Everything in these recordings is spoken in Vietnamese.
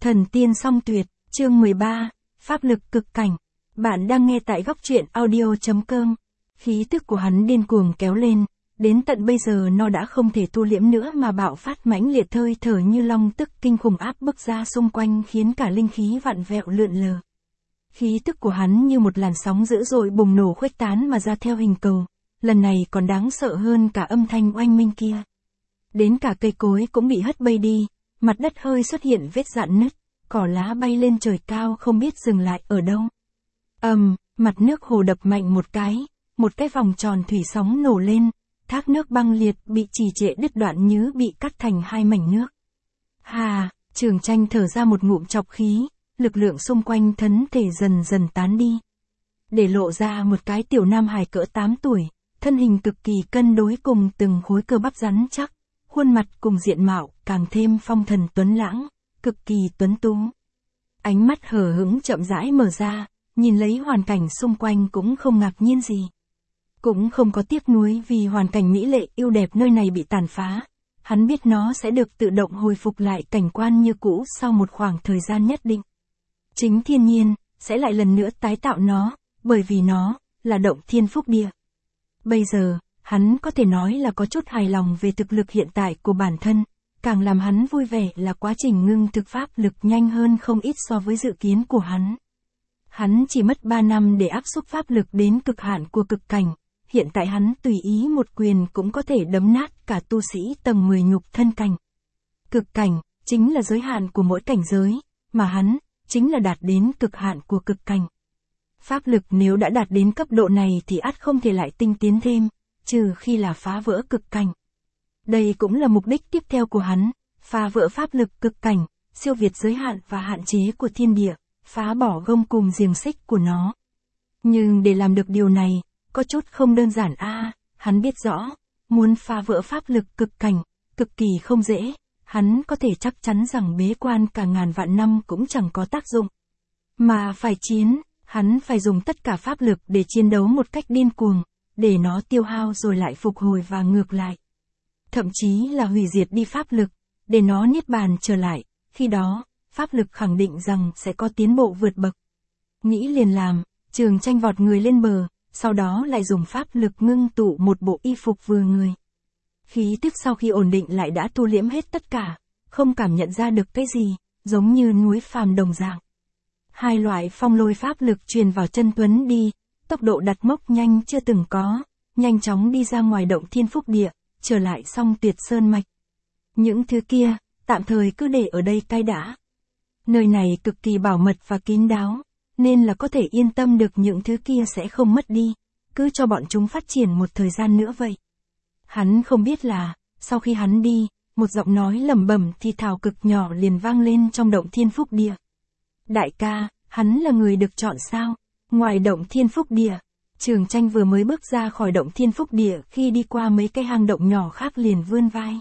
Thần tiên song tuyệt, chương 13, pháp lực cực cảnh. Bạn đang nghe tại góc truyện audio.com. Khí tức của hắn điên cuồng kéo lên, đến tận bây giờ nó đã không thể tu liễm nữa mà bạo phát mãnh liệt, hơi thở như long tức kinh khủng áp bức ra xung quanh, khiến cả linh khí vặn vẹo lượn lờ. Khí tức của hắn như một làn sóng dữ dội bùng nổ khuếch tán mà ra theo hình cầu, lần này còn đáng sợ hơn cả âm thanh oanh minh kia. Đến cả cây cối cũng bị hất bay đi, mặt đất hơi xuất hiện vết rạn nứt, cỏ lá bay lên trời cao không biết dừng lại ở đâu. Mặt nước hồ đập mạnh một cái vòng tròn thủy sóng nổ lên, thác nước băng liệt bị trì trệ đứt đoạn như bị cắt thành hai mảnh nước. Trường Tranh thở ra một ngụm trọc khí, lực lượng xung quanh thân thể dần dần tán đi. Để lộ ra một cái tiểu nam hài cỡ 8 tuổi, thân hình cực kỳ cân đối cùng từng khối cơ bắp rắn chắc, khuôn mặt cùng diện mạo càng thêm phong thần tuấn lãng, cực kỳ tuấn tú. Ánh mắt hờ hững chậm rãi mở ra, nhìn lấy hoàn cảnh xung quanh cũng không ngạc nhiên gì. Cũng không có tiếc nuối vì hoàn cảnh mỹ lệ yêu đẹp nơi này bị tàn phá. Hắn biết nó sẽ được tự động hồi phục lại cảnh quan như cũ sau một khoảng thời gian nhất định. Chính thiên nhiên sẽ lại lần nữa tái tạo nó, bởi vì nó là động thiên phúc địa. Bây giờ, hắn có thể nói là có chút hài lòng về thực lực hiện tại của bản thân, càng làm hắn vui vẻ là quá trình ngưng thực pháp lực nhanh hơn không ít so với dự kiến của hắn. Hắn chỉ mất 3 năm để áp xúc pháp lực đến cực hạn của cực cảnh, hiện tại hắn tùy ý một quyền cũng có thể đấm nát cả tu sĩ tầng 10 nhục thân cảnh. Cực cảnh chính là giới hạn của mỗi cảnh giới, mà hắn chính là đạt đến cực hạn của cực cảnh. Pháp lực nếu đã đạt đến cấp độ này thì ắt không thể lại tinh tiến thêm, trừ khi là phá vỡ cực cảnh. Đây cũng là mục đích tiếp theo của hắn, phá vỡ pháp lực cực cảnh, siêu việt giới hạn và hạn chế của thiên địa, phá bỏ gông cùm xiềng xích của nó. Nhưng để làm được điều này, có chút không đơn giản hắn biết rõ, muốn phá vỡ pháp lực cực cảnh, cực kỳ không dễ, hắn có thể chắc chắn rằng bế quan cả ngàn vạn năm cũng chẳng có tác dụng. Mà phải chiến, hắn phải dùng tất cả pháp lực để chiến đấu một cách điên cuồng, để nó tiêu hao rồi lại phục hồi và ngược lại. Thậm chí là hủy diệt đi pháp lực, để nó niết bàn trở lại, khi đó, pháp lực khẳng định rằng sẽ có tiến bộ vượt bậc. Nghĩ liền làm, Trường Tranh vọt người lên bờ, sau đó lại dùng pháp lực ngưng tụ một bộ y phục vừa người. Khí tức sau khi ổn định lại đã thu liễm hết tất cả, không cảm nhận ra được cái gì, giống như núi phàm đồng dạng. Hai loại phong lôi pháp lực truyền vào chân Tuấn đi, tốc độ đặt mốc nhanh chưa từng có, nhanh chóng đi ra ngoài động thiên phúc địa, trở lại Song Tuyệt Sơn mạch. Những thứ kia, tạm thời cứ để ở đây cái đã. Nơi này cực kỳ bảo mật và kín đáo, nên là có thể yên tâm được những thứ kia sẽ không mất đi, cứ cho bọn chúng phát triển một thời gian nữa vậy. Hắn không biết là, sau khi hắn đi, một giọng nói lẩm bẩm thì thào cực nhỏ liền vang lên trong động thiên phúc địa. Đại ca, hắn là người được chọn sao? Ngoài động thiên phúc địa, Trường Tranh vừa mới bước ra khỏi động thiên phúc địa khi đi qua mấy cái hang động nhỏ khác liền vươn vai.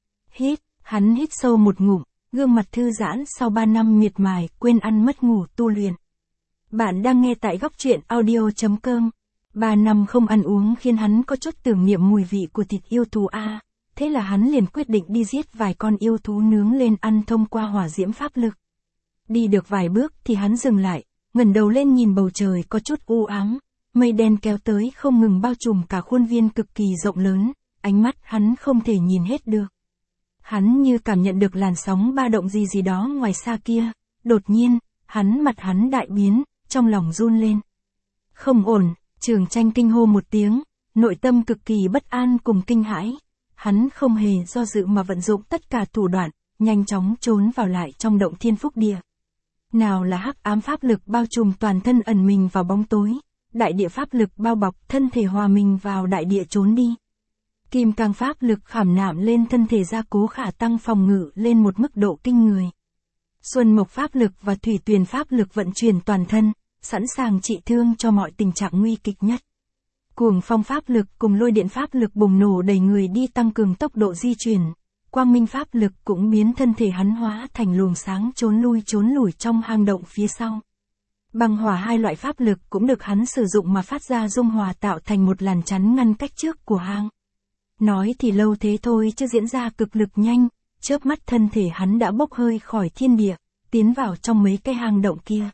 Hắn hít sâu một ngụm, gương mặt thư giãn sau 3 năm miệt mài, quên ăn mất ngủ tu luyện. Bạn đang nghe tại góc truyện audio.com. 3 năm không ăn uống khiến hắn có chút tưởng niệm mùi vị của thịt yêu thú thế là hắn liền quyết định đi giết vài con yêu thú nướng lên ăn thông qua hỏa diễm pháp lực. Đi được vài bước thì hắn dừng lại, ngẩng đầu lên nhìn bầu trời có chút u ám, mây đen kéo tới không ngừng bao trùm cả khuôn viên cực kỳ rộng lớn, ánh mắt hắn không thể nhìn hết được. Hắn như cảm nhận được làn sóng ba động gì đó ngoài xa kia, đột nhiên, mặt hắn đại biến, trong lòng run lên. Không ổn, Trường Tranh kinh hô một tiếng, nội tâm cực kỳ bất an cùng kinh hãi. Hắn không hề do dự mà vận dụng tất cả thủ đoạn, nhanh chóng trốn vào lại trong động thiên phúc địa. Nào là hắc ám pháp lực bao trùm toàn thân ẩn mình vào bóng tối, đại địa pháp lực bao bọc thân thể hòa mình vào đại địa trốn đi. Kim cang pháp lực khảm nạm lên thân thể gia cố khả tăng phòng ngự lên một mức độ kinh người. Xuân mộc pháp lực và thủy tuyền pháp lực vận chuyển toàn thân, sẵn sàng trị thương cho mọi tình trạng nguy kịch nhất. Cuồng phong pháp lực cùng lôi điện pháp lực bùng nổ đầy người đi tăng cường tốc độ di chuyển. Quang minh pháp lực cũng biến thân thể hắn hóa thành luồng sáng trốn lùi trong hang động phía sau. Băng hỏa hai loại pháp lực cũng được hắn sử dụng mà phát ra dung hòa tạo thành một làn chắn ngăn cách trước của hang. Nói thì lâu thế thôi chứ diễn ra cực lực nhanh, chớp mắt thân thể hắn đã bốc hơi khỏi thiên địa, tiến vào trong mấy cái hang động kia.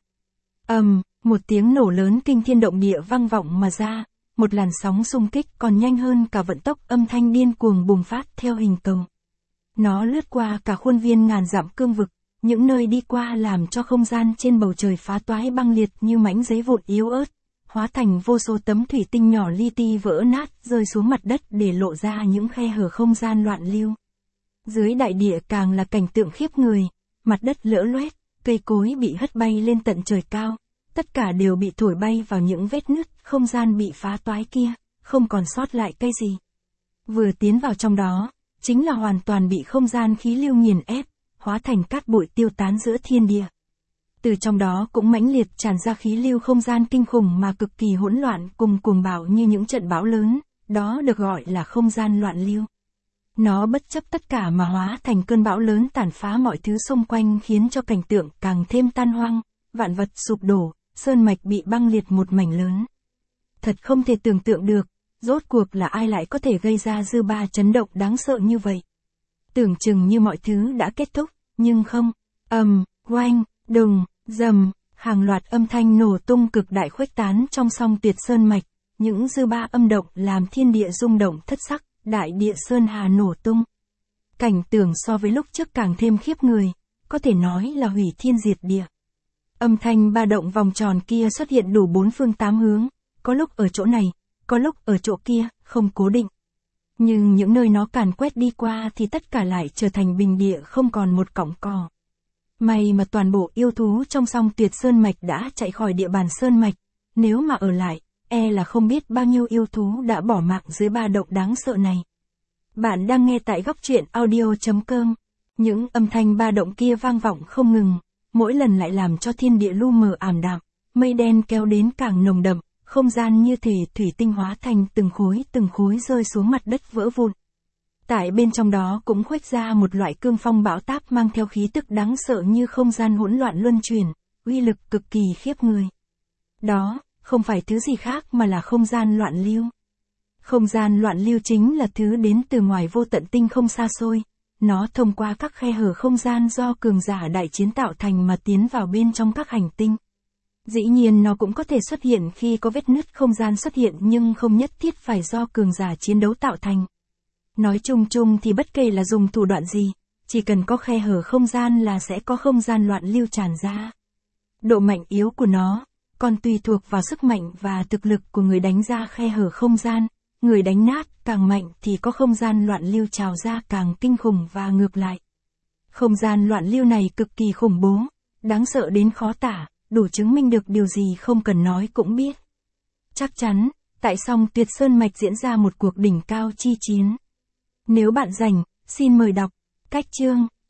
Một tiếng nổ lớn kinh thiên động địa vang vọng mà ra, một làn sóng xung kích còn nhanh hơn cả vận tốc âm thanh điên cuồng bùng phát theo hình cầu. Nó lướt qua cả khuôn viên ngàn dặm cương vực, những nơi đi qua làm cho không gian trên bầu trời phá toái băng liệt như mảnh giấy vụn yếu ớt, hóa thành vô số tấm thủy tinh nhỏ li ti vỡ nát rơi xuống mặt đất để lộ ra những khe hở không gian loạn lưu. Dưới đại địa càng là cảnh tượng khiếp người, mặt đất lở loét, cây cối bị hất bay lên tận trời cao, tất cả đều bị thổi bay vào những vết nứt, không gian bị phá toái kia, không còn sót lại cây gì. Vừa tiến vào trong đó, chính là hoàn toàn bị không gian khí lưu nghiền ép, hóa thành cát bụi tiêu tán giữa thiên địa. Từ trong đó cũng mãnh liệt tràn ra khí lưu không gian kinh khủng mà cực kỳ hỗn loạn cùng cuồng bạo như những trận bão lớn, đó được gọi là không gian loạn lưu. Nó bất chấp tất cả mà hóa thành cơn bão lớn tàn phá mọi thứ xung quanh khiến cho cảnh tượng càng thêm tan hoang, vạn vật sụp đổ, sơn mạch bị băng liệt một mảnh lớn. Thật không thể tưởng tượng được, rốt cuộc là ai lại có thể gây ra dư ba chấn động đáng sợ như vậy. Tưởng chừng như mọi thứ đã kết thúc, nhưng không. Oanh, đùng, rầm, hàng loạt âm thanh nổ tung cực đại khuếch tán trong song tuyệt sơn mạch, những dư ba âm động làm thiên địa rung động thất sắc, đại địa sơn hà nổ tung. Cảnh tượng so với lúc trước càng thêm khiếp người, có thể nói là hủy thiên diệt địa. Âm thanh ba động vòng tròn kia xuất hiện đủ bốn phương tám hướng, có lúc ở chỗ này, có lúc ở chỗ kia, không cố định. Nhưng những nơi nó càn quét đi qua thì tất cả lại trở thành bình địa không còn một cọng cỏ. May mà toàn bộ yêu thú trong song tuyệt sơn mạch đã chạy khỏi địa bàn sơn mạch, nếu mà ở lại, e là không biết bao nhiêu yêu thú đã bỏ mạng dưới ba động đáng sợ này. Bạn đang nghe tại góc truyện audio.com. Những âm thanh ba động kia vang vọng không ngừng, mỗi lần lại làm cho thiên địa lu mờ ảm đạm, mây đen kéo đến càng nồng đậm, không gian như thể thủy tinh hóa thành từng khối rơi xuống mặt đất vỡ vụn. Tại bên trong đó cũng khuếch ra một loại cương phong bão táp mang theo khí tức đáng sợ như không gian hỗn loạn luân chuyển, uy lực cực kỳ khiếp người. Đó, không phải thứ gì khác mà là không gian loạn lưu. Không gian loạn lưu chính là thứ đến từ ngoài vô tận tinh không xa xôi. Nó thông qua các khe hở không gian do cường giả đại chiến tạo thành mà tiến vào bên trong các hành tinh. Dĩ nhiên nó cũng có thể xuất hiện khi có vết nứt không gian xuất hiện nhưng không nhất thiết phải do cường giả chiến đấu tạo thành. Nói chung chung thì bất kể là dùng thủ đoạn gì, chỉ cần có khe hở không gian là sẽ có không gian loạn lưu tràn ra. Độ mạnh yếu của nó còn tùy thuộc vào sức mạnh và thực lực của người đánh ra khe hở không gian. Người đánh nát càng mạnh thì có không gian loạn lưu trào ra càng kinh khủng và ngược lại. Không gian loạn lưu này cực kỳ khủng bố, đáng sợ đến khó tả, đủ chứng minh được điều gì không cần nói cũng biết. Chắc chắn, tại song tuyệt sơn mạch diễn ra một cuộc đỉnh cao chi chiến. Nếu bạn rảnh, xin mời đọc cách chương.